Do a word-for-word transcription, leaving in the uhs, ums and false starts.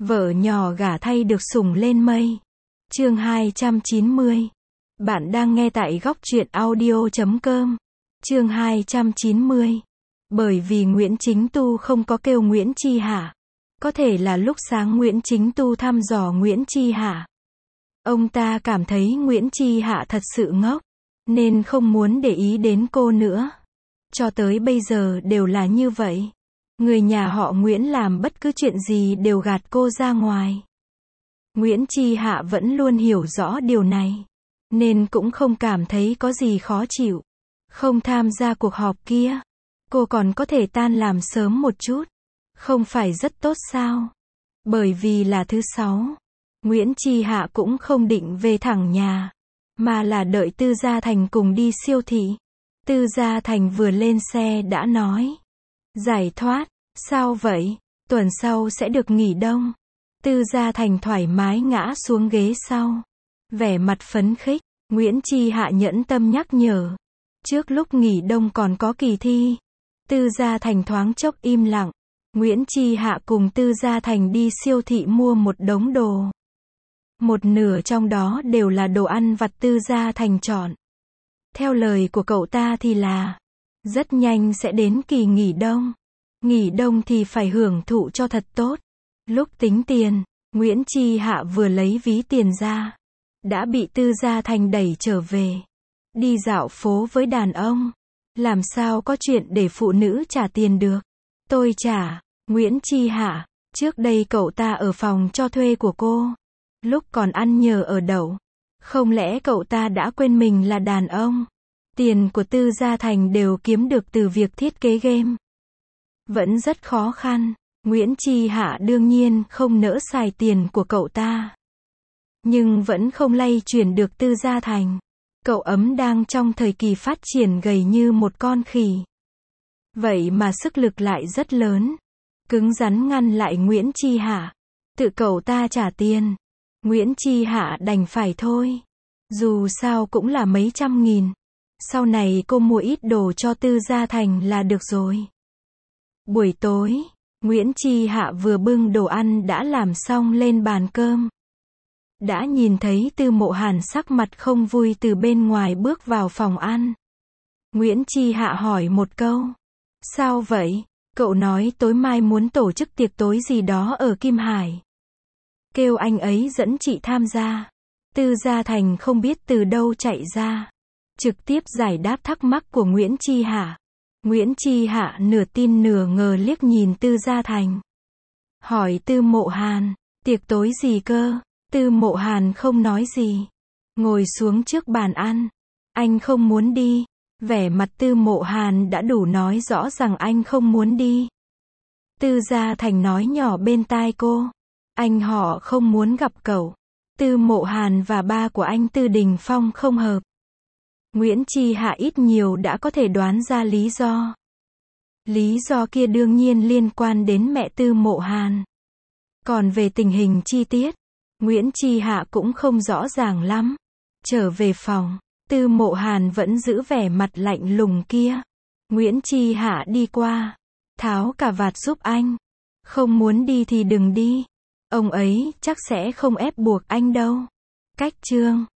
Vợ nhỏ gả thay được sủng lên mây. Chương hai trăm chín mươi. Bạn đang nghe tại góc truyện audio chấm com. Chương hai trăm chín mươi. Bởi vì Nguyễn Chính Tu không có kêu Nguyễn Chi Hạ. Có thể là lúc sáng Nguyễn Chính Tu thăm dò Nguyễn Chi Hạ. Ông ta cảm thấy Nguyễn Chi Hạ thật sự ngốc, nên không muốn để ý đến cô nữa. Cho tới bây giờ đều là như vậy. Người nhà họ Nguyễn làm bất cứ chuyện gì đều gạt cô ra ngoài. Nguyễn Chi Hạ vẫn luôn hiểu rõ điều này, nên cũng không cảm thấy có gì khó chịu. Không tham gia cuộc họp kia, cô còn có thể tan làm sớm một chút. Không phải rất tốt sao? Bởi vì là thứ sáu, Nguyễn Chi Hạ cũng không định về thẳng nhà, mà là đợi Tư Gia Thành cùng đi siêu thị. Tư Gia Thành vừa lên xe đã nói: giải thoát, sao vậy? Tuần sau sẽ được nghỉ đông. Tư Gia Thành thoải mái ngã xuống ghế sau, vẻ mặt phấn khích. Nguyễn Chi Hạ nhẫn tâm nhắc nhở, trước lúc nghỉ đông còn có kỳ thi. Tư Gia Thành thoáng chốc im lặng. Nguyễn Chi Hạ cùng Tư Gia Thành đi siêu thị mua một đống đồ. Một nửa trong đó đều là đồ ăn vặt Tư Gia Thành chọn. Theo lời của cậu ta thì là, rất nhanh sẽ đến kỳ nghỉ đông. Nghỉ đông thì phải hưởng thụ cho thật tốt. Lúc tính tiền, Nguyễn Chi Hạ vừa lấy ví tiền ra, đã bị Tư Gia Thành đẩy trở về. Đi dạo phố với đàn ông, làm sao có chuyện để phụ nữ trả tiền được? Tôi trả. Nguyễn Chi Hạ, trước đây cậu ta ở phòng cho thuê của cô, lúc còn ăn nhờ ở đậu. Không lẽ cậu ta đã quên mình là đàn ông? Tiền của Tư Gia Thành đều kiếm được từ việc thiết kế game. Vẫn rất khó khăn. Nguyễn Chi Hạ đương nhiên không nỡ xài tiền của cậu ta, nhưng vẫn không lay chuyển được Tư Gia Thành. Cậu ấm đang trong thời kỳ phát triển gầy như một con khỉ. Vậy mà sức lực lại rất lớn, cứng rắn ngăn lại Nguyễn Chi Hạ. Tự cậu ta trả tiền, Nguyễn Chi Hạ đành phải thôi. Dù sao cũng là mấy trăm nghìn. Sau này cô mua ít đồ cho Tư Gia Thành là được rồi. Buổi tối, Nguyễn Chi Hạ vừa bưng đồ ăn đã làm xong lên bàn cơm, đã nhìn thấy Tư Mộ Hàn sắc mặt không vui từ bên ngoài bước vào phòng ăn. Nguyễn Chi Hạ hỏi một câu: sao vậy? Cậu nói tối mai muốn tổ chức tiệc tối gì đó ở Kim Hải, kêu anh ấy dẫn chị tham gia. Tư Gia Thành không biết từ đâu chạy ra, trực tiếp giải đáp thắc mắc của Nguyễn Chi Hạ. Nguyễn Chi Hạ nửa tin nửa ngờ liếc nhìn Tư Gia Thành, hỏi Tư Mộ Hàn, tiệc tối gì cơ? Tư Mộ Hàn không nói gì, ngồi xuống trước bàn ăn. Anh không muốn đi. Vẻ mặt Tư Mộ Hàn đã đủ nói rõ rằng anh không muốn đi. Tư Gia Thành nói nhỏ bên tai cô, anh họ không muốn gặp cậu. Tư Mộ Hàn và ba của anh Tư Đình Phong không hợp. Nguyễn Chi Hạ ít nhiều đã có thể đoán ra lý do. Lý do kia đương nhiên liên quan đến mẹ Tư Mộ Hàn. Còn về tình hình chi tiết, Nguyễn Chi Hạ cũng không rõ ràng lắm. Trở về phòng, Tư Mộ Hàn vẫn giữ vẻ mặt lạnh lùng kia. Nguyễn Chi Hạ đi qua, tháo cà vạt giúp anh. Không muốn đi thì đừng đi. Ông ấy chắc sẽ không ép buộc anh đâu. Cách chương